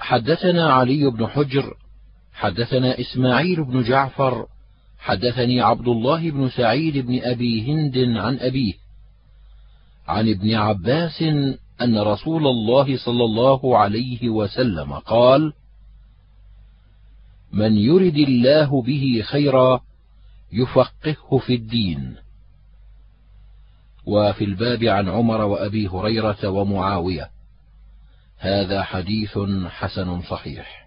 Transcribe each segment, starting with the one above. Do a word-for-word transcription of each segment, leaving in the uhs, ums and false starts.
حدثنا علي بن حجر حدثنا إسماعيل بن جعفر حدثني عبد الله بن سعيد بن أبي هند عن أبيه عن ابن عباس أن رسول الله صلى الله عليه وسلم قال: من يرد الله به خيرا يفقهه في الدين. وفي الباب عن عمر وأبي هريرة ومعاوية. هذا حديث حسن صحيح.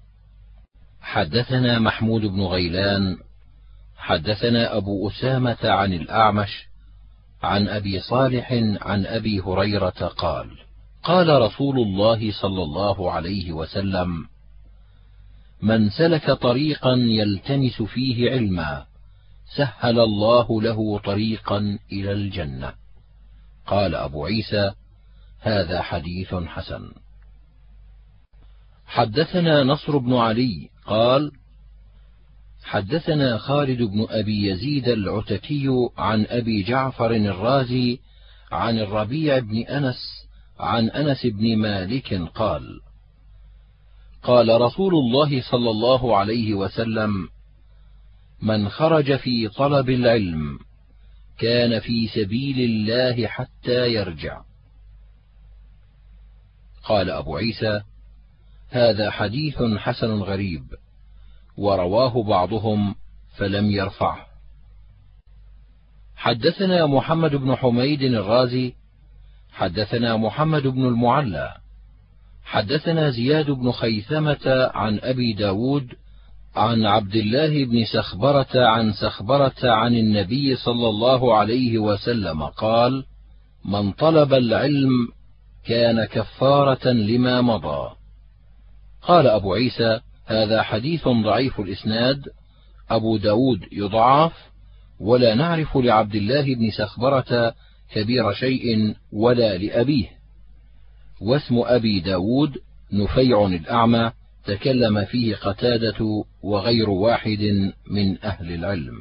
حدثنا محمود بن غيلان حدثنا أبو أسامة عن الأعمش عن أبي صالح عن أبي هريرة قال: قال رسول الله صلى الله عليه وسلم: من سلك طريقا يلتمس فيه علما سهل الله له طريقا إلى الجنة. قال أبو عيسى: هذا حديث حسن. حدثنا نصر بن علي قال: حدثنا خالد بن أبي يزيد العتكي عن أبي جعفر الرازي عن الربيع بن أنس عن أنس بن مالك قال: قال رسول الله صلى الله عليه وسلم: من خرج في طلب العلم كان في سبيل الله حتى يرجع. قال أبو عيسى: هذا حديث حسن غريب، ورواه بعضهم فلم يرفعه. حدثنا محمد بن حميد الرازي حدثنا محمد بن المعلى حدثنا زياد بن خيثمة عن أبي داود عن عبد الله بن سخبرة عن سخبرة عن النبي صلى الله عليه وسلم قال: من طلب العلم كان كفارة لما مضى. قال أبو عيسى: هذا حديث ضعيف الإسناد، أبو داود يضعف، ولا نعرف لعبد الله بن سخبرة كبير شيء ولا لأبيه. واسم أبي داود نفيع الأعمى، تكلم فيه قتادة وغير واحد من أهل العلم.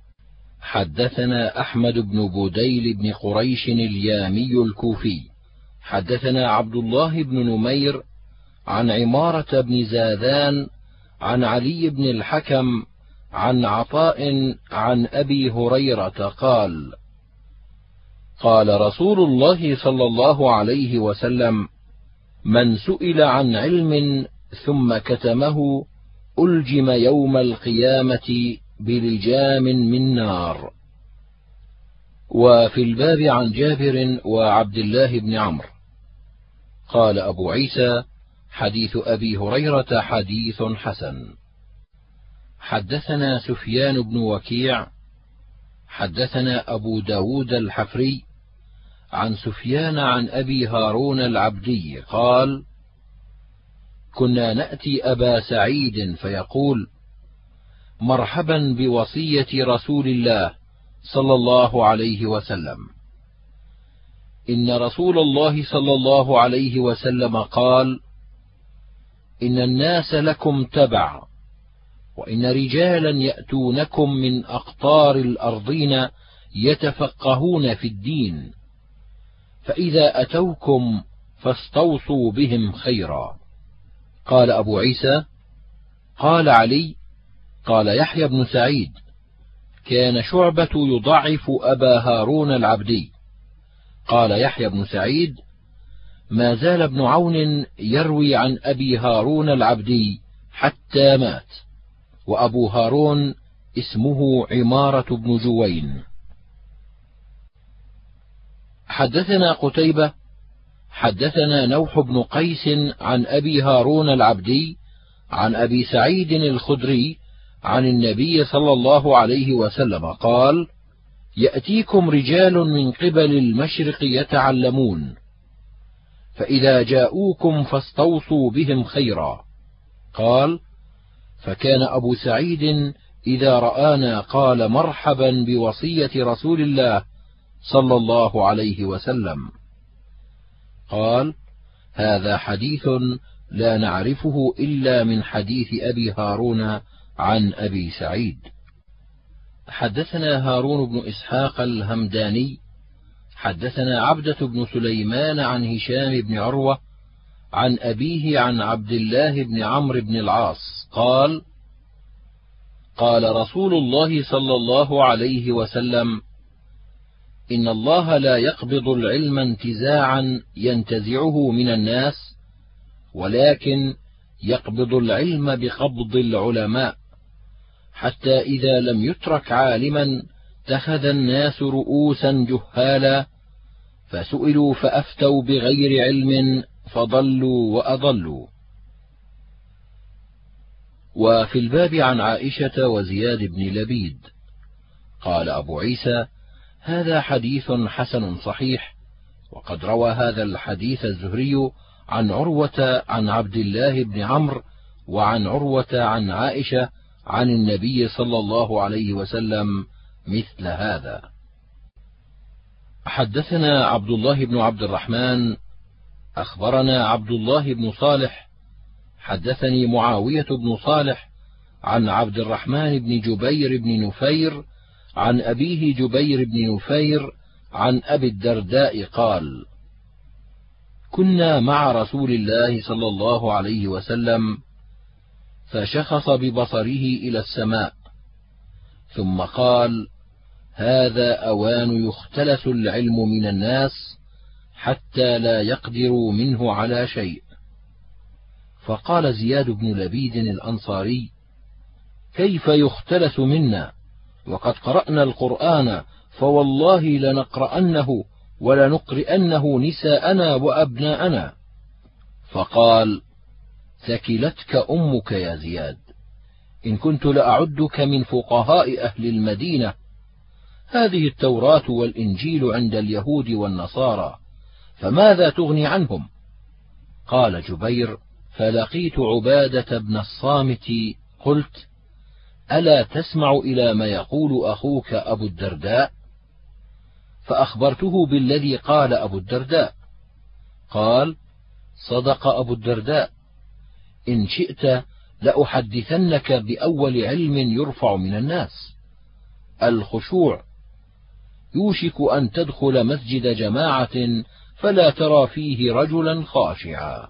حدثنا أحمد بن بديل بن قريش اليامي الكوفي حدثنا عبد الله بن نمير عن عمارة بن زاذان عن علي بن الحكم عن عطاء عن أبي هريرة قال: قال رسول الله صلى الله عليه وسلم: من سئل عن علم ثم كتمه ألجم يوم القيامة بلجام من نار. وفي الباب عن جابر وعبد الله بن عمرو. قال أبو عيسى: حديث أبي هريرة حديث حسن. حدثنا سفيان بن وكيع حدثنا أبو داود الحفري عن سفيان عن أبي هارون العبدي قال: كنا نأتي أبا سعيد فيقول: مرحبا بوصية رسول الله صلى الله عليه وسلم. إن رسول الله صلى الله عليه وسلم قال: إن الناس لكم تبع، وإن رجالا يأتونكم من أقطار الأرضين يتفقهون في الدين، فإذا أتوكم فاستوصوا بهم خيرا. قال أبو عيسى: قال علي: قال يحيى بن سعيد: كان شعبة يضعف أبا هارون العبدي. قال يحيى بن سعيد: ما زال ابن عون يروي عن أبي هارون العبدي حتى مات، وأبو هارون اسمه عمارة بن جوين. حدثنا قتيبة حدثنا نوح بن قيس عن أبي هارون العبدي عن أبي سعيد الخدري عن النبي صلى الله عليه وسلم قال: يأتيكم رجال من قبل المشرق يتعلمون، فإذا جاءوكم فاستوصوا بهم خيرا. قال: فكان أبو سعيد إذا رآنا قال: مرحبا بوصية رسول الله صلى الله عليه وسلم. قال: هذا حديث لا نعرفه إلا من حديث أبي هارون عن أبي سعيد. حدثنا هارون بن إسحاق الهمداني حدثنا عبدة بن سليمان عن هشام بن عروة عن أبيه عن عبد الله بن عمرو بن العاص قال: قال رسول الله صلى الله عليه وسلم: إن الله لا يقبض العلم انتزاعا ينتزعه من الناس، ولكن يقبض العلم بقبض العلماء، حتى إذا لم يترك عالما اتخذ الناس رؤوسا جهالا، فسئلوا فأفتوا بغير علم فضلوا وأضلوا. وفي الباب عن عائشة وزياد بن لبيد. قال أبو عيسى: هذا حديث حسن صحيح. وقد روى هذا الحديث الزهري عن عروة عن عبد الله بن عمرو، وعن عروة عن عائشة عن النبي صلى الله عليه وسلم مثل هذا. حدثنا عبد الله بن عبد الرحمن أخبرنا عبد الله بن صالح حدثني معاوية بن صالح عن عبد الرحمن بن جبير بن نفير عن أبيه جبير بن نفير عن أبي الدرداء قال: كنا مع رسول الله صلى الله عليه وسلم، فشخص ببصره إلى السماء، ثم قال: هذا أوان يختلس العلم من الناس حتى لا يقدروا منه على شيء. فقال زياد بن لبيد الأنصاري: كيف يختلس منا وقد قرأنا القرآن، فوالله لنقرأنه ولنقرئنه نساءنا وأبناءنا. فقال: ثكلتك أمك يا زياد، إن كنت لأعدك من فقهاء أهل المدينة. هذه التوراة والإنجيل عند اليهود والنصارى، فماذا تغني عنهم؟ قال جبير: فلقيت عبادة بن الصامت قلت: ألا تسمع إلى ما يقول أخوك أبو الدرداء؟ فأخبرته بالذي قال أبو الدرداء. قال: صدق أبو الدرداء، إن شئت لأحدثنك بأول علم يرفع من الناس: الخشوع. يوشك أن تدخل مسجد جماعة فلا ترى فيه رجلا خاشعا.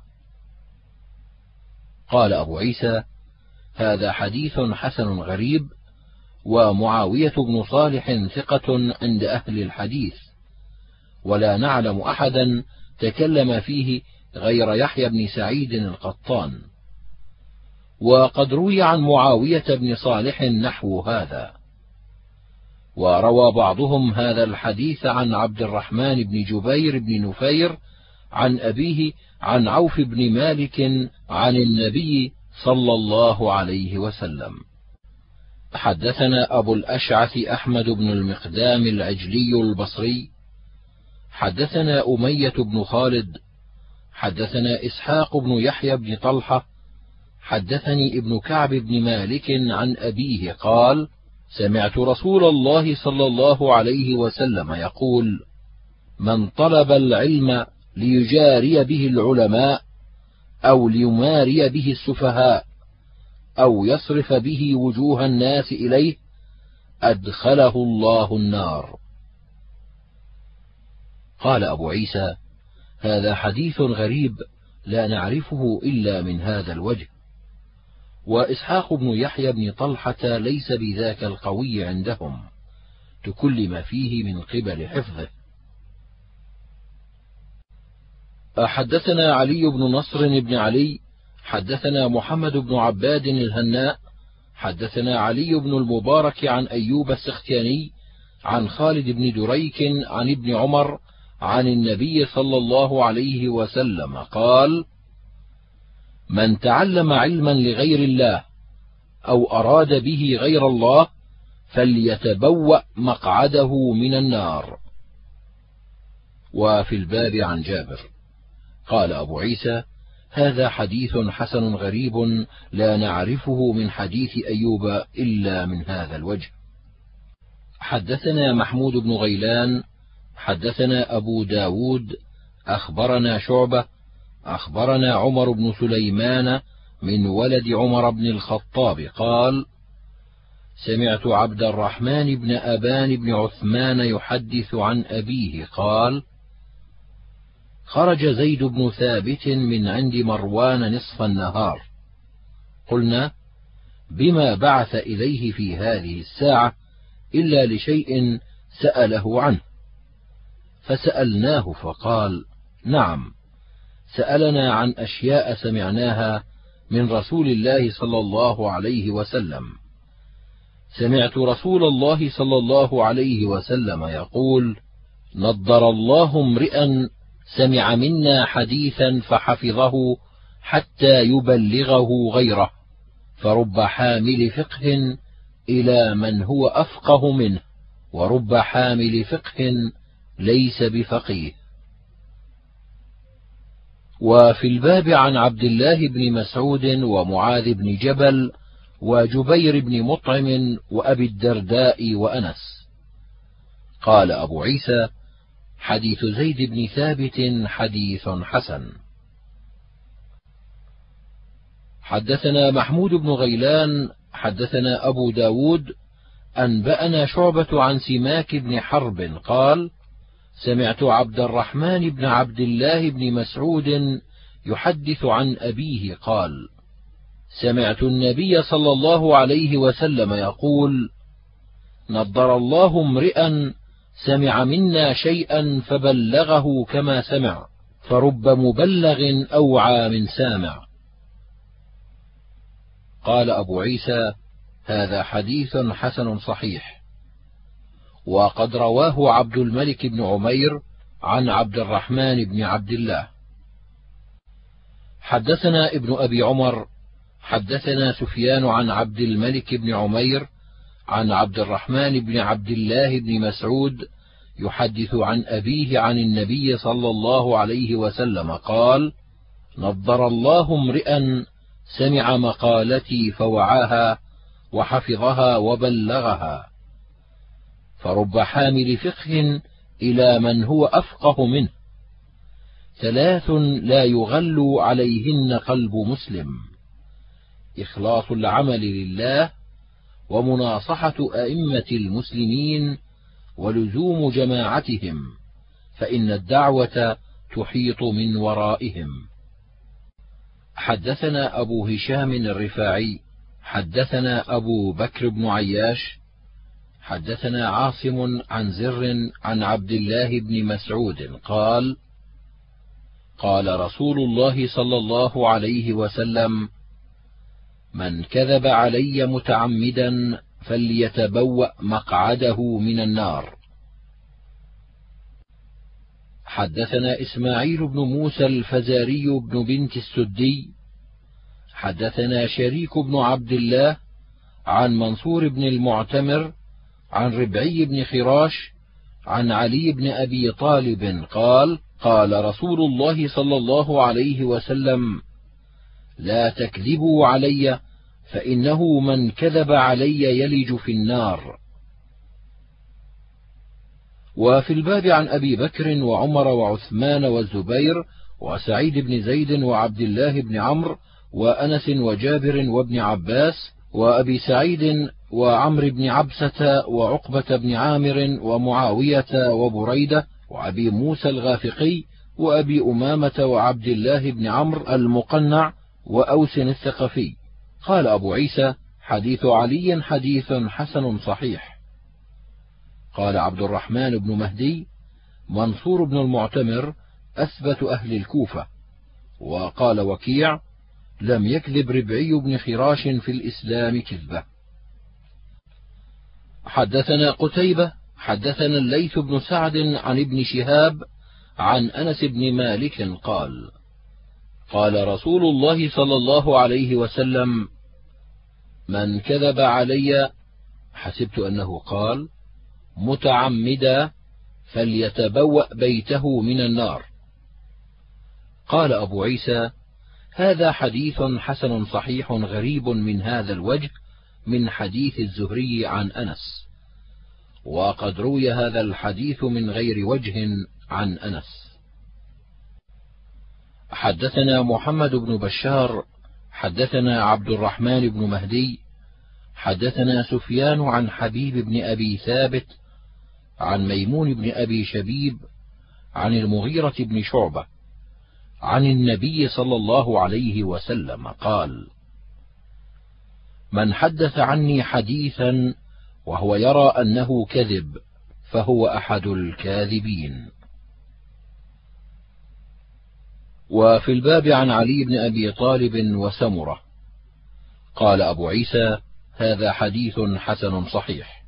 قال أبو عيسى: هذا حديث حسن غريب. ومعاوية بن صالح ثقة عند أهل الحديث، ولا نعلم أحدا تكلم فيه غير يحيى بن سعيد القطان. وقد روي عن معاوية بن صالح نحو هذا. وروى بعضهم هذا الحديث عن عبد الرحمن بن جبير بن نفير عن أبيه عن عوف بن مالك عن النبي صلى الله عليه وسلم. حدثنا أبو الأشعث أحمد بن المقدام العجلي البصري حدثنا أمية بن خالد حدثنا إسحاق بن يحيى بن طلحة حدثني ابن كعب بن مالك عن أبيه قال: سمعت رسول الله صلى الله عليه وسلم يقول: من طلب العلم ليجاري به العلماء أو ليماري به السفهاء أو يصرف به وجوه الناس إليه أدخله الله النار. قال أبو عيسى: هذا حديث غريب لا نعرفه إلا من هذا الوجه. وإسحاق بن يحيى بن طلحة ليس بذاك القوي عندهم، تكلم فيه من قبل حفظه. حدثنا علي بن نصر بن علي حدثنا محمد بن عباد الهناء حدثنا علي بن المبارك عن أيوب السختياني عن خالد بن دريك عن ابن عمر عن النبي صلى الله عليه وسلم قال: من تعلم علما لغير الله أو أراد به غير الله فليتبوأ مقعده من النار. وفي الباب عن جابر. قال أبو عيسى: هذا حديث حسن غريب لا نعرفه من حديث أيوب إلا من هذا الوجه. حدثنا محمود بن غيلان حدثنا أبو داود أخبرنا شعبة أخبرنا عمر بن سليمان من ولد عمر بن الخطاب قال: سمعت عبد الرحمن بن أبان بن عثمان يحدث عن أبيه قال: خرج زيد بن ثابت من عند مروان نصف النهار. قلنا: بما بعث إليه في هذه الساعة إلا لشيء سأله عنه؟ فسألناه فقال: نعم، سألنا عن أشياء سمعناها من رسول الله صلى الله عليه وسلم. سمعت رسول الله صلى الله عليه وسلم يقول: نضر الله امرئا سمع منا حديثا فحفظه حتى يبلغه غيره، فرب حامل فقه إلى من هو أفقه منه، ورب حامل فقه ليس بفقيه. وفي الباب عن عبد الله بن مسعود ومعاذ بن جبل وجبير بن مطعم وأبي الدرداء وأنس. قال أبو عيسى: حديث زيد بن ثابت حديث حسن. حدثنا محمود بن غيلان حدثنا أبو داود أنبأنا شعبة عن سماك بن حرب قال: سمعت عبد الرحمن بن عبد الله بن مسعود يحدث عن أبيه قال: سمعت النبي صلى الله عليه وسلم يقول: نضر الله امرئا سمع منا شيئا فبلغه كما سمع، فرب مبلغ أوعى من سامع. قال أبو عيسى: هذا حديث حسن صحيح. وقد رواه عبد الملك بن عمير عن عبد الرحمن بن عبد الله. حدثنا ابن أبي عمر حدثنا سفيان عن عبد الملك بن عمير عن عبد الرحمن بن عبد الله بن مسعود يحدث عن أبيه عن النبي صلى الله عليه وسلم قال: نضر الله امرئا سمع مقالتي فوعاها وحفظها وبلغها، فرب حامل فقه إلى من هو أفقه منه. ثلاث لا يغل عليهن قلب مسلم: إخلاص العمل لله، ومناصحة أئمة المسلمين، ولزوم جماعتهم، فإن الدعوة تحيط من ورائهم. حدثنا أبو هشام الرفاعي حدثنا أبو بكر بن عياش حدثنا عاصم عن زر عن عبد الله بن مسعود قال: قال رسول الله صلى الله عليه وسلم: من كذب علي متعمدا فليتبوأ مقعده من النار. حدثنا إسماعيل بن موسى الفزاري بن بنت السدي حدثنا شريك بن عبد الله عن منصور بن المعتمر عن ربعي بن خراش عن علي بن أبي طالب قال: قال رسول الله صلى الله عليه وسلم: لا تكذبوا علي، فإنه من كذب علي يلج في النار. وفي الباب عن أبي بكر وعمر وعثمان والزبير وسعيد بن زيد وعبد الله بن عمرو وأنس وجابر وابن عباس وأبي سعيد وعمرو بن عبسة وعقبة بن عامر ومعاوية وبريدة وأبي موسى الغافقي وأبي أمامة وعبد الله بن عمرو المقنع وأوس الثقفي. قال أبو عيسى: حديث علي حديث حسن صحيح. قال عبد الرحمن بن مهدي: منصور بن المعتمر أثبت أهل الكوفة. وقال وكيع: لم يكذب ربعي بن خراش في الإسلام كذبة. حدثنا قتيبة حدثنا الليث بن سعد عن ابن شهاب عن أنس بن مالك قال: قال رسول الله صلى الله عليه وسلم: من كذب علي، حسبت أنه قال متعمدا، فليتبوأ بيته من النار. قال أبو عيسى: هذا حديث حسن صحيح غريب من هذا الوجه من حديث الزهري عن أنس، وقد روي هذا الحديث من غير وجه عن أنس. حدثنا محمد بن بشار حدثنا عبد الرحمن بن مهدي حدثنا سفيان عن حبيب بن أبي ثابت عن ميمون بن أبي شبيب عن المغيرة بن شعبة عن النبي صلى الله عليه وسلم قال: من حدث عني حديثا وهو يرى أنه كذب فهو أحد الكاذبين. وفي الباب عن علي بن أبي طالب وسمرة. قال أبو عيسى: هذا حديث حسن صحيح.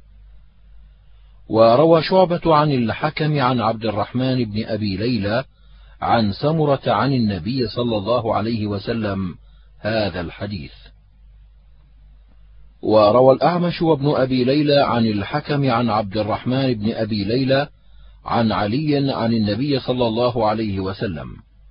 وروى شعبة عن الحكم عن عبد الرحمن بن أبي ليلى عن سمرة عن النبي صلى الله عليه وسلم هذا الحديث. وروى الأعمش وابن أبي ليلى عن الحكم عن عبد الرحمن بن أبي ليلى عن علي عن النبي صلى الله عليه وسلم.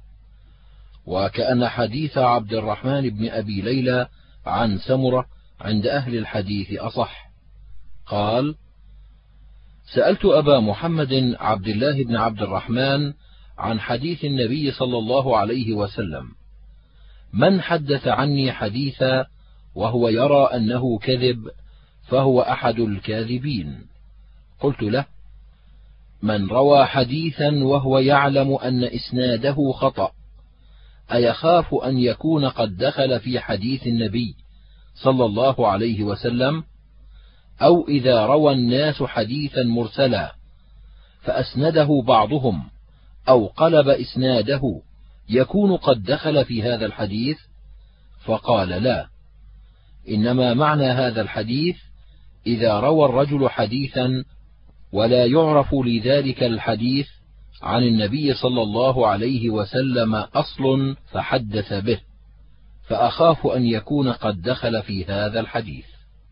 وكأن حديث عبد الرحمن بن أبي ليلى عن سمرة عند أهل الحديث أصح. قال: سألت أبا محمد عبد الله بن عبد الرحمن عن حديث النبي صلى الله عليه وسلم: من حدث عني حديثا وهو يرى أنه كذب فهو أحد الكاذبين؟ قلت له: من روى حديثا وهو يعلم أن إسناده خطأ أيخاف أن يكون قد دخل في حديث النبي صلى الله عليه وسلم؟ أو إذا روى الناس حديثا مرسلا فأسنده بعضهم أو قلب إسناده يكون قد دخل في هذا الحديث؟ فقال: لا، إنما معنى هذا الحديث إذا روى الرجل حديثا ولا يعرف لذلك الحديث عن النبي صلى الله عليه وسلم أصل فحدث به، فأخاف أن يكون قد دخل في هذا الحديث.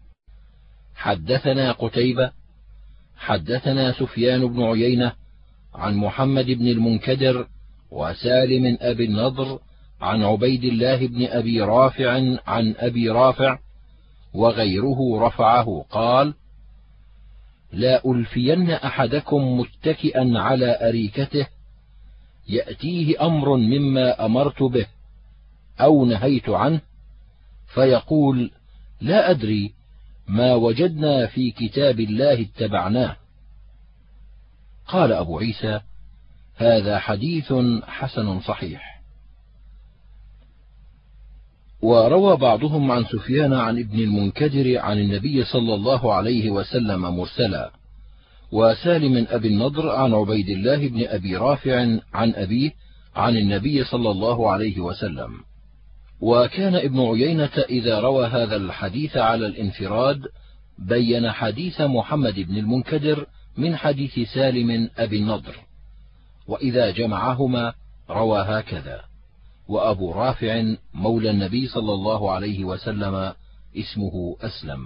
حدثنا قتيبة حدثنا سفيان بن عيينة عن محمد بن المنكدر وسالم أبي النضر عن عبيد الله بن أبي رافع عن أبي رافع وغيره رفعه قال: لا ألفين أحدكم متكئا على أريكته يأتيه أمر مما أمرت به أو نهيت عنه فيقول: لا أدري، ما وجدنا في كتاب الله اتبعناه. قال أبو عيسى: هذا حديث حسن صحيح. وروى بعضهم عن سفيان عن ابن المنكدر عن النبي صلى الله عليه وسلم مرسلا، وسالم أبي النضر عن عبيد الله بن أبي رافع عن أبيه عن النبي صلى الله عليه وسلم. وكان ابن عيينة إذا روى هذا الحديث على الانفراد بين حديث محمد بن المنكدر من حديث سالم أبي النضر، وإذا جمعهما روى هكذا. وأبو رافع مولى النبي صلى الله عليه وسلم اسمه أسلم.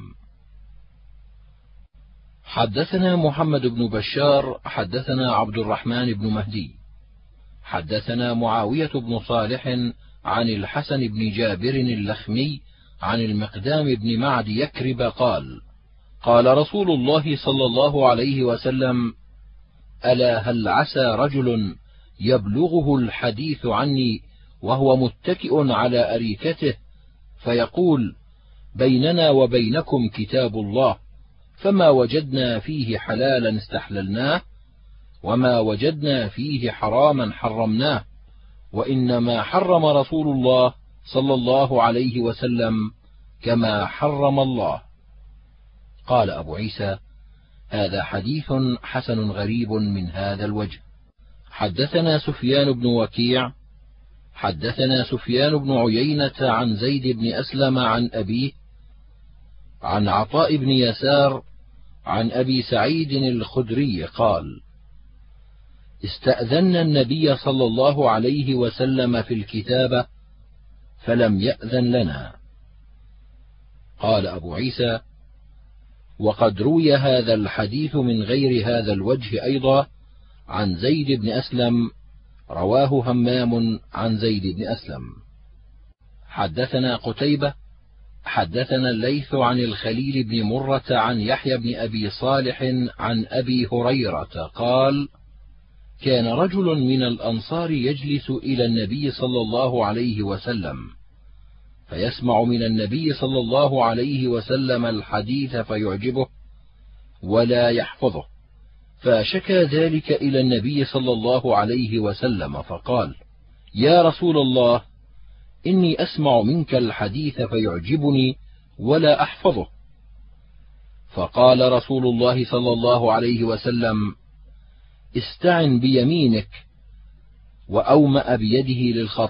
حدثنا محمد بن بشار حدثنا عبد الرحمن بن مهدي حدثنا معاوية بن صالح عن الحسن بن جابر اللخمي عن المقدام بن معد يكرب قال: قال رسول الله صلى الله عليه وسلم: ألا هل عسى رجل يبلغه الحديث عني وهو متكئ على أريكته فيقول: بيننا وبينكم كتاب الله، فما وجدنا فيه حلالا استحللناه وما وجدنا فيه حراما حرمناه، وإنما حرم رسول الله صلى الله عليه وسلم كما حرم الله. قال أبو عيسى: هذا حديث حسن غريب من هذا الوجه. حدثنا سفيان بن وكيع حدثنا سفيان بن عيينة عن زيد بن أسلم عن أبيه عن عطاء بن يسار عن أبي سعيد الخدري قال: استأذنا النبي صلى الله عليه وسلم في الكتابة فلم يأذن لنا. قال أبو عيسى: وقد روي هذا الحديث من غير هذا الوجه أيضا عن زيد بن أسلم، رواه همام عن زيد بن أسلم. حدثنا قتيبة حدثنا الليث عن الخليل بن مرة عن يحيى بن أبي صالح عن أبي هريرة قال: كان رجل من الأنصار يجلس إلى النبي صلى الله عليه وسلم فيسمع من النبي صلى الله عليه وسلم الحديث فيعجبه ولا يحفظه، فشكى ذلك إلى النبي صلى الله عليه وسلم فقال: يا رسول الله، إني أسمع منك الحديث فيعجبني ولا أحفظه. فقال رسول الله صلى الله عليه وسلم: استعن بيمينك، وأومأ بيده للخط.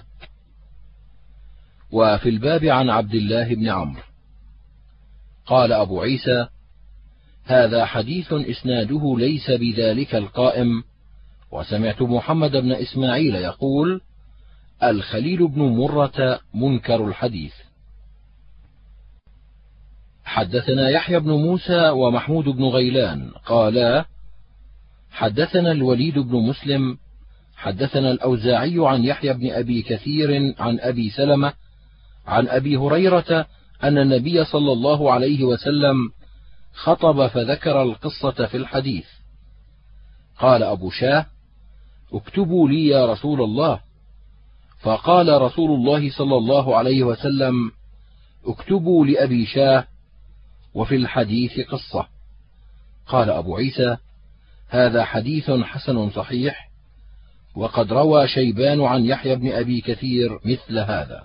وفي الباب عن عبد الله بن عمرو. قال أبو عيسى: هذا حديث إسناده ليس بذلك القائم. وسمعت محمد بن إسماعيل يقول: الخليل بن مرة منكر الحديث. حدثنا يحيى بن موسى ومحمود بن غيلان قالا: حدثنا الوليد بن مسلم حدثنا الأوزاعي عن يحيى بن أبي كثير عن أبي سلمة عن أبي هريرة أن النبي صلى الله عليه وسلم خطب فذكر القصة في الحديث. قال أبو شاه: اكتبوا لي يا رسول الله. فقال رسول الله صلى الله عليه وسلم: اكتبوا لأبي شاه، وفي الحديث قصة. قال أبو عيسى: هذا حديث حسن صحيح، وقد روى شيبان عن يحيى بن أبي كثير مثل هذا.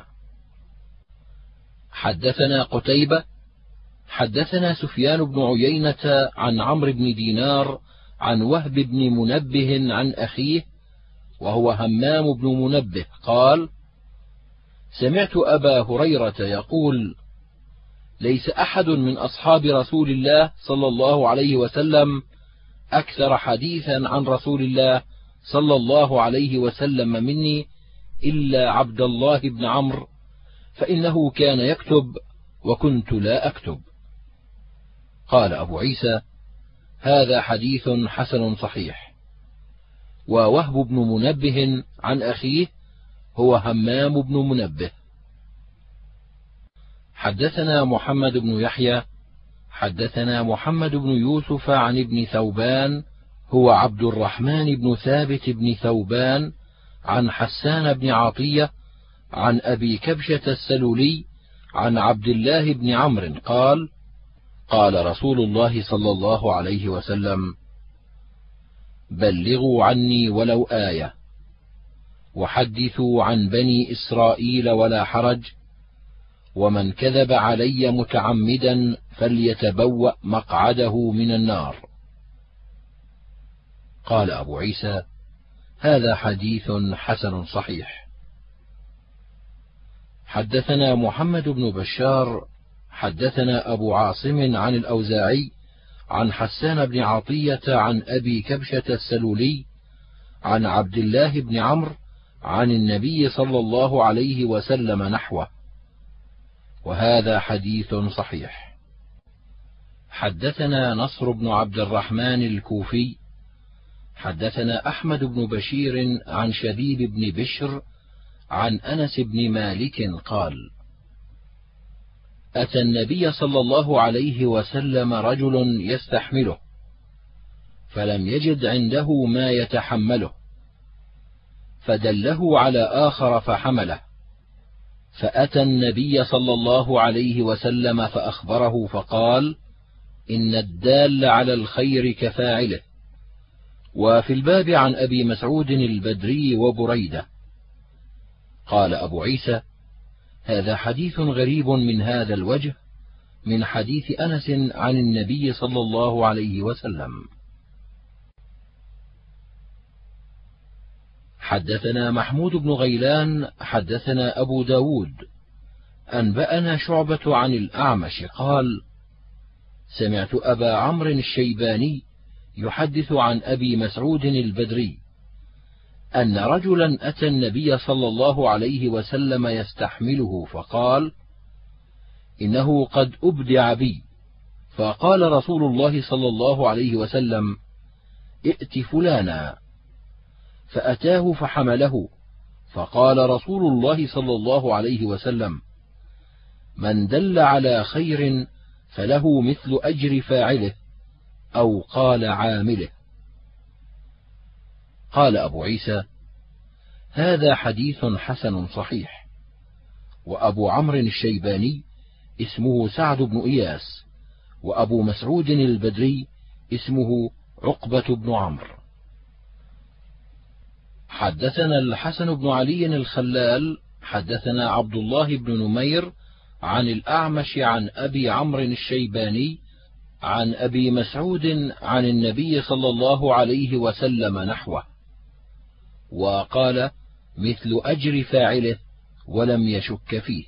حدثنا قتيبة حدثنا سفيان بن عيينة عن عمرو بن دينار عن وهب بن منبه عن أخيه وهو همام بن منبه قال: سمعت أبا هريرة يقول: ليس أحد من أصحاب رسول الله صلى الله عليه وسلم أكثر حديثا عن رسول الله صلى الله عليه وسلم مني إلا عبد الله بن عمرو، فإنه كان يكتب وكنت لا أكتب. قال أبو عيسى: هذا حديث حسن صحيح. ووهب بن منبه عن أخيه هو همام بن منبه. حدثنا محمد بن يحيى حدثنا محمد بن يوسف عن ابن ثوبان هو عبد الرحمن بن ثابت بن ثوبان عن حسان بن عطية عن أبي كبشة السلولي عن عبد الله بن عمرو قال: قال رسول الله صلى الله عليه وسلم: بلغوا عني ولو آية، وحدثوا عن بني إسرائيل ولا حرج، ومن كذب علي متعمدا فليتبوأ مقعده من النار. قال أبو عيسى: هذا حديث حسن صحيح. حدثنا محمد بن بشار حدثنا أبو عاصم عن الأوزاعي عن حسان بن عطية عن أبي كبشة السلولي عن عبد الله بن عمرو عن النبي صلى الله عليه وسلم نحوه، وهذا حديث صحيح. حدثنا نصر بن عبد الرحمن الكوفي حدثنا أحمد بن بشير عن شبيب بن بشر عن أنس بن مالك قال: أتى النبي صلى الله عليه وسلم رجل يستحمله، فلم يجد عنده ما يتحمله، فدله على آخر فحمله، فأتى النبي صلى الله عليه وسلم فأخبره فقال: إن الدال على الخير كفاعله. وفي الباب عن أبي مسعود البدري وبريدة. قال أبو عيسى: هذا حديث غريب من هذا الوجه من حديث أنس عن النبي صلى الله عليه وسلم. حدثنا محمود بن غيلان حدثنا أبو داود أنبأنا شعبة عن الأعمش قال: سمعت أبا عمرو الشيباني يحدث عن أبي مسعود البدري أن رجلا أتى النبي صلى الله عليه وسلم يستحمله فقال: إنه قد أبدع بي. فقال رسول الله صلى الله عليه وسلم: ائت فلانا. فأتاه فحمله، فقال رسول الله صلى الله عليه وسلم: من دل على خير فله مثل أجر فاعله، أو قال عامله. قال أبو عيسى: هذا حديث حسن صحيح. وأبو عمرو الشيباني اسمه سعد بن إياس، وأبو مسعود البدري اسمه عقبة بن عمرو. حدثنا الحسن بن علي الخلال حدثنا عبد الله بن نمير عن الأعمش عن أبي عمرو الشيباني عن أبي مسعود عن النبي صلى الله عليه وسلم نحوه، وقال مثل أجر فاعله ولم يشك فيه.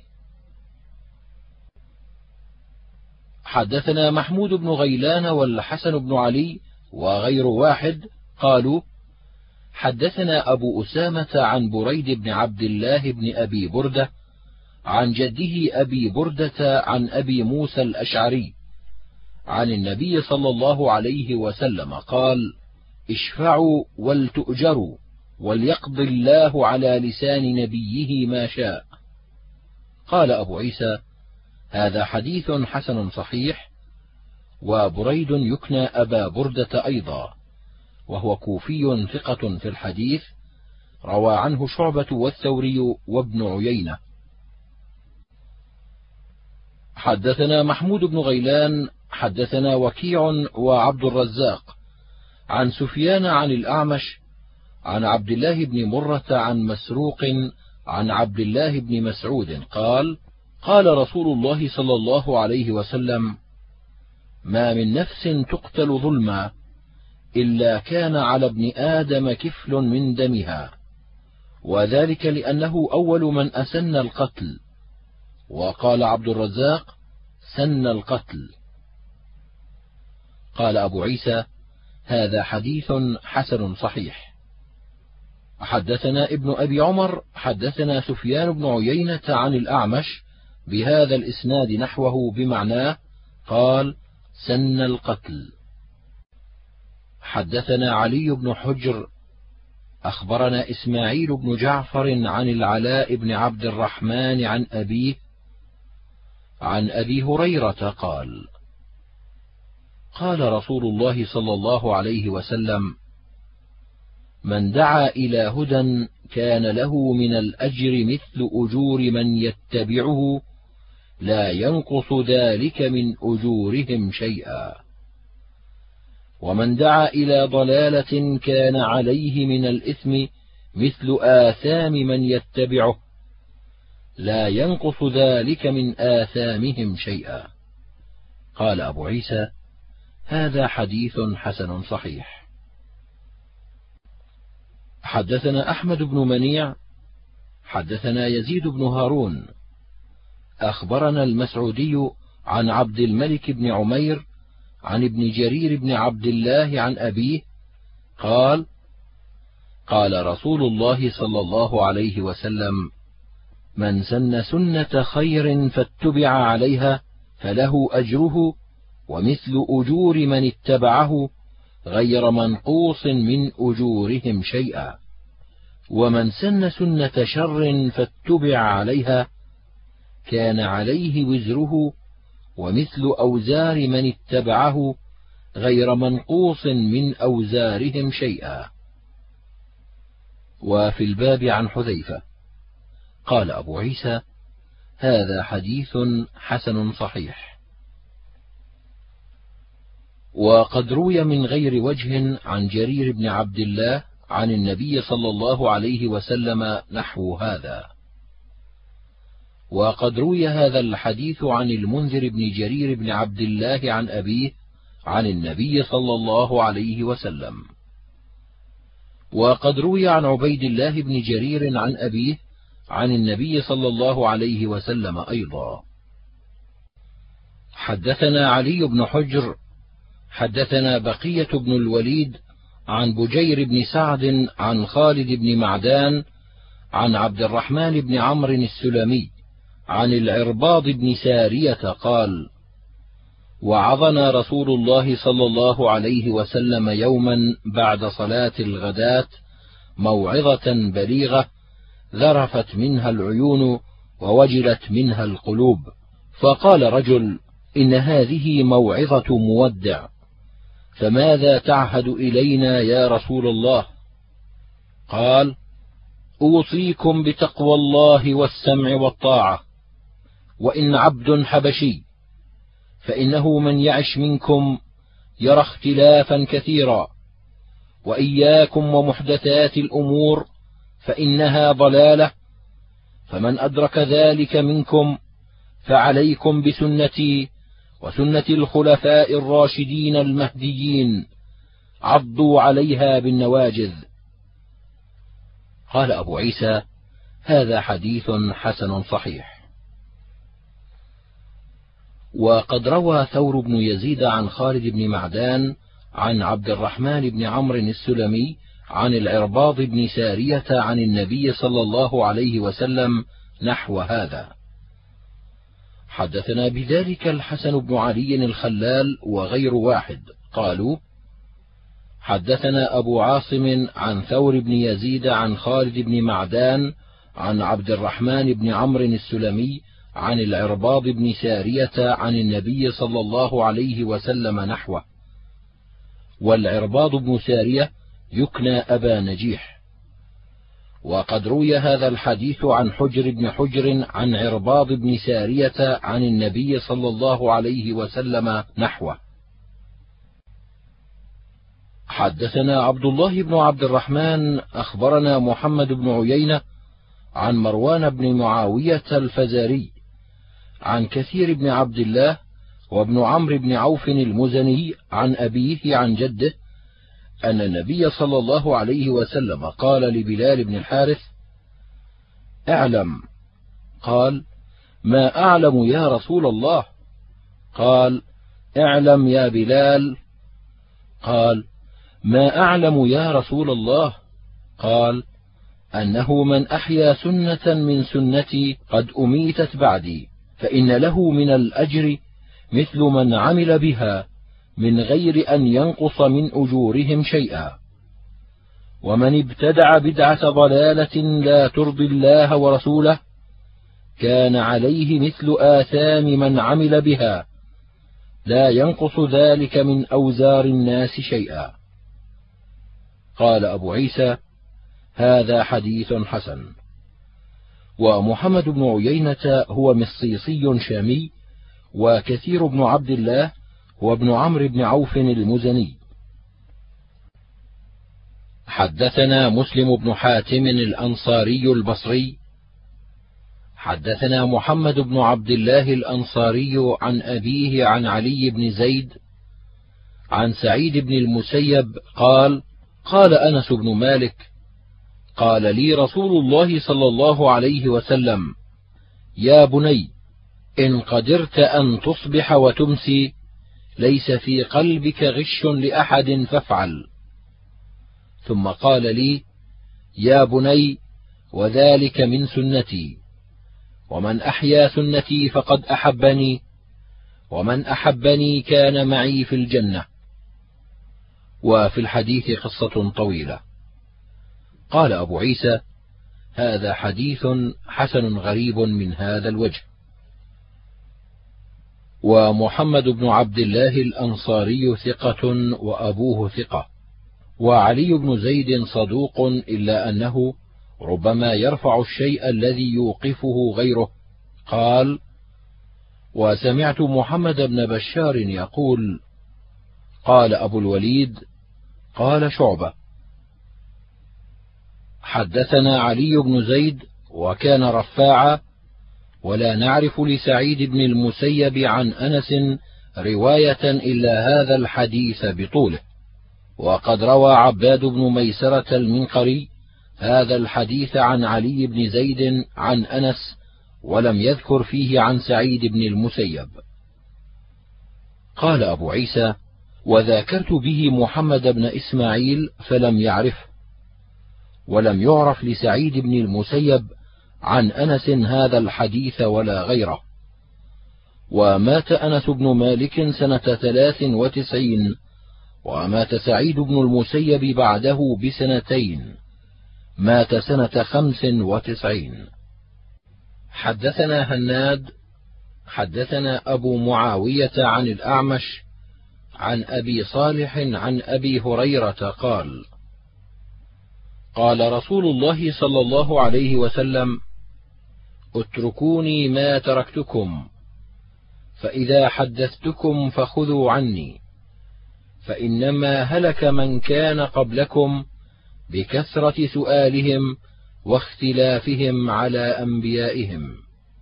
حدثنا محمود بن غيلان والحسن بن علي وغير واحد قالوا حدثنا أبو أسامة عن بريد بن عبد الله بن أبي بردة عن جده أبي بردة عن أبي موسى الأشعري عن النبي صلى الله عليه وسلم قال: اشفعوا ولتؤجروا وليقضي الله على لسان نبيه ما شاء. قال أبو عيسى: هذا حديث حسن صحيح. وبريد يكنى أبا بردة أيضا، وهو كوفي ثقة في الحديث، روى عنه شعبة والثوري وابن عيينة. حدثنا محمود بن غيلان حدثنا وكيع وعبد الرزاق عن سفيان عن الأعمش عن عبد الله بن مرة عن مسروق عن عبد الله بن مسعود قال: قال رسول الله صلى الله عليه وسلم: ما من نفس تقتل ظلما إلا كان على ابن آدم كفل من دمها، وذلك لأنه أول من أسن القتل. وقال عبد الرزاق: سن القتل. قال أبو عيسى: هذا حديث حسن صحيح. حدثنا ابن أبي عمر حدثنا سفيان بن عيينة عن الأعمش بهذا الإسناد نحوه بمعناه، قال: سن القتل. حدثنا علي بن حجر أخبرنا إسماعيل بن جعفر عن العلاء بن عبد الرحمن عن أبيه عن أبي هريرة قال: قال رسول الله صلى الله عليه وسلم: من دعا إلى هدى كان له من الأجر مثل أجور من يتبعه لا ينقص ذلك من أجورهم شيئا، ومن دعا إلى ضلالة كان عليه من الإثم مثل آثام من يتبعه لا ينقص ذلك من آثامهم شيئا. قال أبو عيسى: هذا حديث حسن صحيح. حدثنا أحمد بن منيع حدثنا يزيد بن هارون أخبرنا المسعودي عن عبد الملك بن عمير عن ابن جرير بن عبد الله عن أبيه قال: قال رسول الله صلى الله عليه وسلم: من سن سنة خير فاتبع عليها فله أجره ومثل أجور من اتبعه غير منقوص من أجورهم شيئا، ومن سن سنة شر فاتبع عليها كان عليه وزره ومثل أوزار من اتبعه غير منقوص من أوزارهم شيئا. وفي الباب عن حذيفة. قال أبو عيسى: هذا حديث حسن صحيح. وقد روي من غير وجه عن جرير بن عبد الله عن النبي صلى الله عليه وسلم نحو هذا. وقد روي هذا الحديث عن المنذر بن جرير بن عبد الله عن أبيه عن النبي صلى الله عليه وسلم. وقد روي عن عبيد الله بن جرير عن أبيه عن النبي صلى الله عليه وسلم أيضا. حدثنا علي بن حجر حدثنا بقية بن الوليد عن بجير بن سعد عن خالد بن معدان عن عبد الرحمن بن عمرو السلمي عن العرباض بن سارية قال: وعظنا رسول الله صلى الله عليه وسلم يوما بعد صلاة الغداة موعظة بليغة ذرفت منها العيون ووجلت منها القلوب، فقال رجل: إن هذه موعظة مودع، فماذا تعهد إلينا يا رسول الله؟ قال: أوصيكم بتقوى الله والسمع والطاعة، وإن عبد حبشي، فإنه من يعش منكم يرى اختلافا كثيرا، وإياكم ومحدثات الأمور، فإنها ضلالة، فمن أدرك ذلك منكم فعليكم بسنتي وسنة الخلفاء الراشدين المهديين، عضوا عليها بالنواجذ. قال أبو عيسى: هذا حديث حسن صحيح. وقد روى ثور بن يزيد عن خالد بن معدان عن عبد الرحمن بن عمرو السلمي عن العرباض بن سارية عن النبي صلى الله عليه وسلم نحو هذا. حدثنا بذلك الحسن بن علي الخلال وغير واحد قالوا: حدثنا أبو عاصم عن ثور بن يزيد عن خالد بن معدان عن عبد الرحمن بن عمرو السلمي عن العرباض بن سارية عن النبي صلى الله عليه وسلم نحوه. والعرباض بن سارية يكنى أبا نجيح. وقد روي هذا الحديث عن حجر بن حجر عن عرباض بن سارية عن النبي صلى الله عليه وسلم نحوه. حدثنا عبد الله بن عبد الرحمن أخبرنا محمد بن عيينة عن مروان بن معاوية الفزاري عن كثير بن عبد الله وابن عمرو بن عوف المزني عن أبيه عن جده أن النبي صلى الله عليه وسلم قال لبلال بن الحارث: اعلم. قال: ما أعلم يا رسول الله؟ قال: اعلم يا بلال. قال: ما أعلم يا رسول الله؟ قال: أنه من أحيا سنة من سنتي قد أميتت بعدي فإن له من الأجر مثل من عمل بها من غير أن ينقص من أجورهم شيئا، ومن ابتدع بدعة ضلالة لا ترضي الله ورسوله كان عليه مثل آثام من عمل بها لا ينقص ذلك من أوزار الناس شيئا. قال أبو عيسى: هذا حديث حسن. ومحمد بن عيينة هو مصيصي شامي، وكثير بن عبد الله هو ابن عمرو بن عوف المزني. حدثنا مسلم بن حاتم الأنصاري البصري حدثنا محمد بن عبد الله الأنصاري عن أبيه عن علي بن زيد عن سعيد بن المسيب قال: قال أنس بن مالك: قال لي رسول الله صلى الله عليه وسلم: يا بني، إن قدرت أن تصبح وتمسي ليس في قلبك غش لأحد فافعل. ثم قال لي: يا بني، وذلك من سنتي، ومن أحيا سنتي فقد أحبني، ومن أحبني كان معي في الجنة. وفي الحديث قصة طويلة. قال أبو عيسى: هذا حديث حسن غريب من هذا الوجه. ومحمد بن عبد الله الأنصاري ثقة وأبوه ثقة، وعلي بن زيد صدوق، إلا أنه ربما يرفع الشيء الذي يوقفه غيره. قال: وسمعت محمد بن بشار يقول: قال أبو الوليد: قال شعبة. حدثنا علي بن زيد وكان رفاعا، ولا نعرف لسعيد بن المسيب عن أنس رواية إلا هذا الحديث بطوله. وقد روى عباد بن ميسرة المنقري هذا الحديث عن علي بن زيد عن أنس، ولم يذكر فيه عن سعيد بن المسيب. قال أبو عيسى: وذاكرت به محمد بن إسماعيل فلم يعرفه، ولم يعرف لسعيد بن المسيب عن أنس هذا الحديث ولا غيره. ومات أنس بن مالك سنة ثلاث وتسعين، ومات سعيد بن المسيب بعده بسنتين، مات سنة خمس وتسعين. حدثنا هناد حدثنا أبو معاوية عن الأعمش عن أبي صالح عن أبي هريرة قال: قال رسول الله صلى الله عليه وسلم: اتركوني ما تركتكم، فإذا حدثتكم فخذوا عني، فإنما هلك من كان قبلكم بكثرة سؤالهم واختلافهم على أنبيائهم.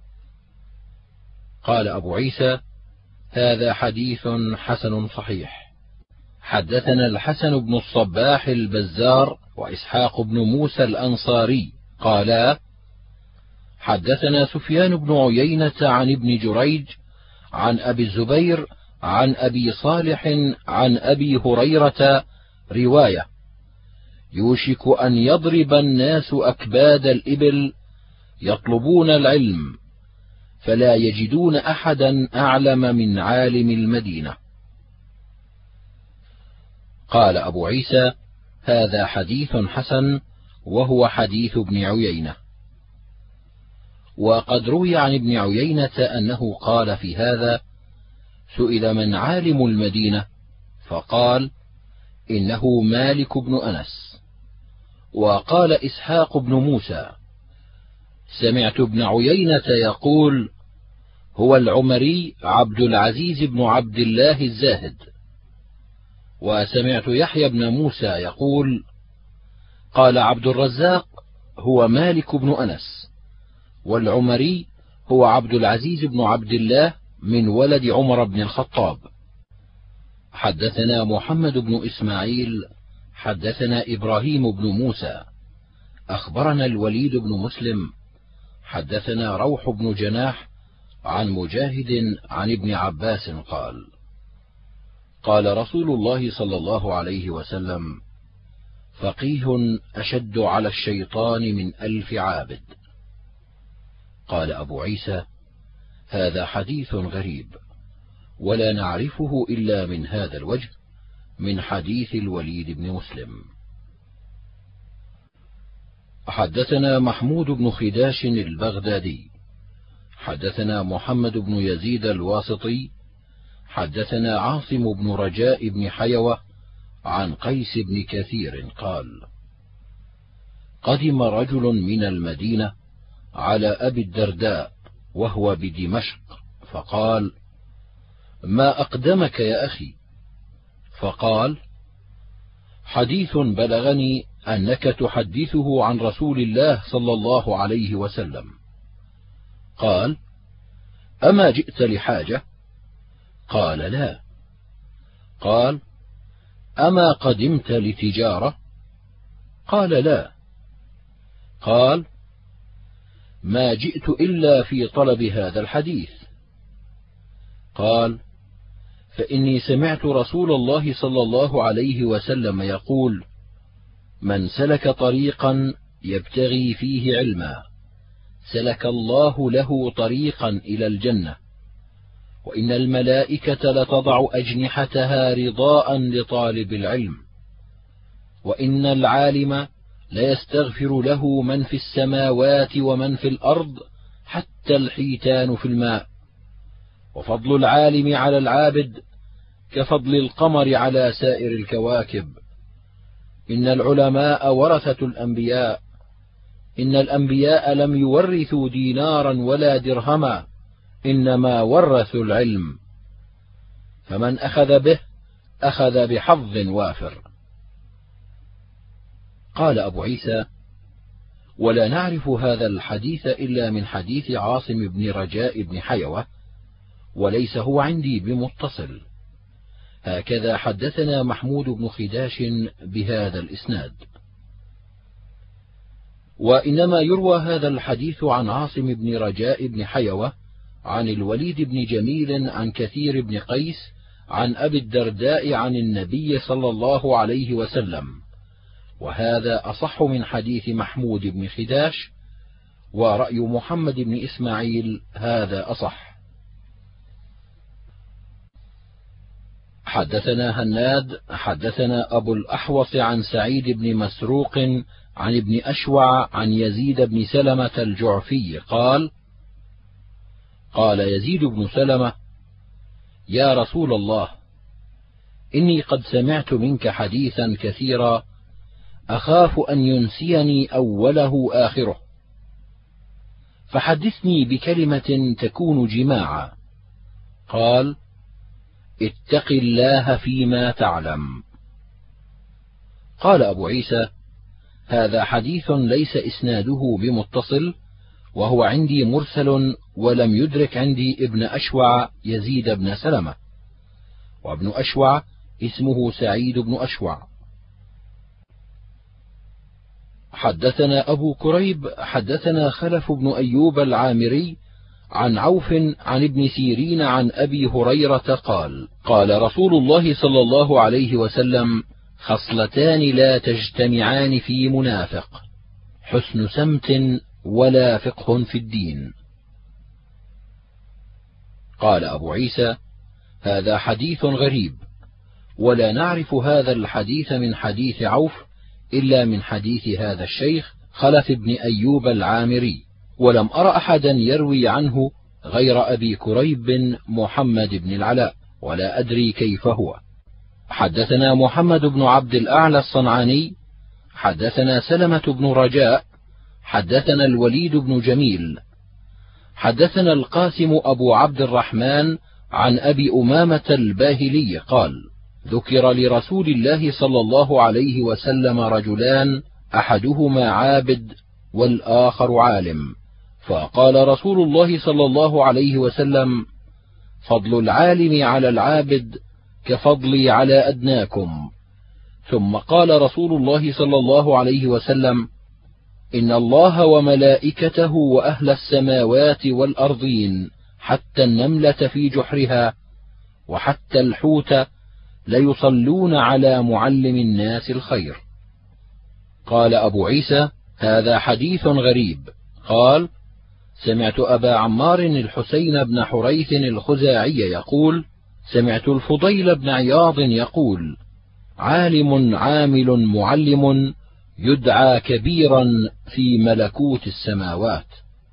قال أبو عيسى: هذا حديث حسن صحيح. حدثنا الحسن بن الصباح البزار وإسحاق بن موسى الأنصاري قالا: حدثنا سفيان بن عيينة عن ابن جريج عن أبي الزبير عن أبي صالح عن أبي هريرة رواية: يوشك أن يضرب الناس أكباد الإبل يطلبون العلم، فلا يجدون أحدا أعلم من عالم المدينة. قال أبو عيسى: هذا حديث حسن، وهو حديث ابن عيينة. وقد روي عن ابن عيينة أنه قال في هذا: سئل من عالم المدينة، فقال: إنه مالك بن أنس. وقال إسحاق بن موسى: سمعت ابن عيينة يقول: هو العمري عبد العزيز بن عبد الله الزاهد. وسمعت يحيى بن موسى يقول: قال عبد الرزاق: هو مالك بن أنس، والعمري هو عبد العزيز بن عبد الله من ولد عمر بن الخطاب. حدثنا محمد بن إسماعيل حدثنا إبراهيم بن موسى أخبرنا الوليد بن مسلم حدثنا روح بن جناح عن مجاهد عن ابن عباس قال: قال رسول الله صلى الله عليه وسلم: فقيه أشد على الشيطان من ألف عابد. قال أبو عيسى: هذا حديث غريب، ولا نعرفه إلا من هذا الوجه، من حديث الوليد بن مسلم. حدثنا محمود بن خداش البغدادي حدثنا محمد بن يزيد الواسطي حدثنا عاصم بن رجاء بن حيوة عن قيس بن كثير قال: قدم رجل من المدينة على أبي الدرداء وهو بدمشق، فقال: ما أقدمك يا أخي؟ فقال: حديث بلغني أنك تحدثه عن رسول الله صلى الله عليه وسلم. قال: أما جئت لحاجة؟ قال: لا. قال: أما قدمت لتجارة؟ قال: لا. قال: ما جئت إلا في طلب هذا الحديث. قال: فإني سمعت رسول الله صلى الله عليه وسلم يقول: من سلك طريقا يبتغي فيه علما سلك الله له طريقا إلى الجنة، وإن الملائكة لتضع أجنحتها رضاء لطالب العلم، وإن العالم ليستغفر له من في السماوات ومن في الأرض حتى الحيتان في الماء، وفضل العالم على العابد كفضل القمر على سائر الكواكب. إن العلماء ورثة الأنبياء، إن الأنبياء لم يورثوا دينارا ولا درهما، إنما ورثوا العلم، فمن أخذ به أخذ بحظ وافر. قال أبو عيسى: ولا نعرف هذا الحديث إلا من حديث عاصم بن رجاء بن حيوة، وليس هو عندي بمتصل. هكذا حدثنا محمود بن خداش بهذا الإسناد. وإنما يروى هذا الحديث عن عاصم بن رجاء بن حيوة عن الوليد بن جميل عن كثير بن قيس عن أبي الدرداء عن النبي صلى الله عليه وسلم، وهذا أصح من حديث محمود بن خداش، ورأي محمد بن إسماعيل هذا أصح. حدثنا هناد حدثنا أبو الأحوص عن سعيد بن مسروق عن ابن أشوع عن يزيد بن سلمة الجعفي قال: قال يزيد بن سلمة: يا رسول الله، إني قد سمعت منك حديثا كثيرا أخاف أن ينسيني أوله آخره، فحدثني بكلمة تكون جماعا. قال: اتق الله فيما تعلم. قال أبو عيسى: هذا حديث ليس إسناده بمتصل، وهو عندي مرسل، ولم يدرك عندي ابن أشوع يزيد بن سلمة، وابن أشوع اسمه سعيد بن أشوع. حدثنا أبو كريب حدثنا خلف بن أيوب العامري عن عوف عن ابن سيرين عن أبي هريرة قال: قال رسول الله صلى الله عليه وسلم: خصلتان لا تجتمعان في منافق: حسن سمت ولا فقه في الدين. قال أبو عيسى: هذا حديث غريب، ولا نعرف هذا الحديث من حديث عوف إلا من حديث هذا الشيخ خلف بن أيوب العامري، ولم أر أحدا يروي عنه غير أبي كريب بن محمد بن العلاء، ولا أدري كيف هو. حدثنا محمد بن عبد الأعلى الصنعاني حدثنا سلمة بن رجاء حدثنا الوليد بن جميل حدثنا القاسم أبو عبد الرحمن عن أبي أمامة الباهلي قال: ذكر لرسول الله صلى الله عليه وسلم رجلان، أحدهما عابد والآخر عالم، فقال رسول الله صلى الله عليه وسلم: فضل العالم على العابد كفضلي على أدناكم. ثم قال رسول الله صلى الله عليه وسلم: إن الله وملائكته وأهل السماوات والأرضين حتى النملة في جحرها وحتى الحوت ليصلون على معلم الناس الخير. قال أبو عيسى: هذا حديث غريب. قال: سمعت أبا عمار الحسين بن حريث الخزاعي يقول: سمعت الفضيل بن عياض يقول: عالم عامل معلم يدعى كبيرا في ملكوت السماوات.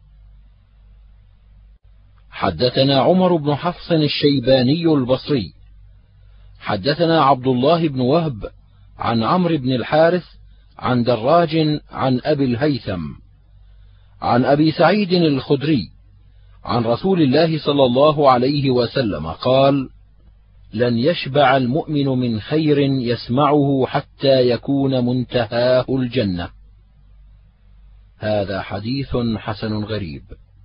حدثنا عمر بن حفص الشيباني البصري حدثنا عبد الله بن وهب عن عمرو بن الحارث عن دراج عن أبي الهيثم عن أبي سعيد الخدري عن رسول الله صلى الله عليه وسلم قال: لن يشبع المؤمن من خير يسمعه حتى يكون منتهاه الجنة. هذا حديث حسن غريب.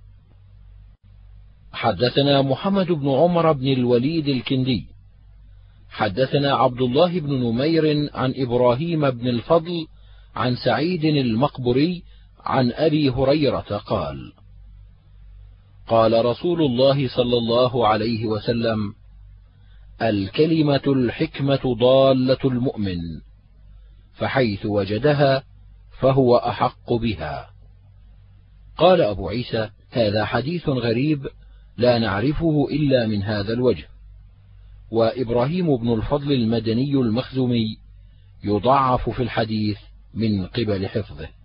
حدثنا محمد بن عمر بن الوليد الكندي حدثنا عبد الله بن نمير عن إبراهيم بن الفضل عن سعيد المقبري عن أبي هريرة قال: قال رسول الله صلى الله عليه وسلم: الكلمة الحكمة ضالة المؤمن، فحيث وجدها فهو أحق بها. قال أبو عيسى: هذا حديث غريب لا نعرفه إلا من هذا الوجه. وإبراهيم بن الفضل المدني المخزومي يضعف في الحديث من قبل حفظه.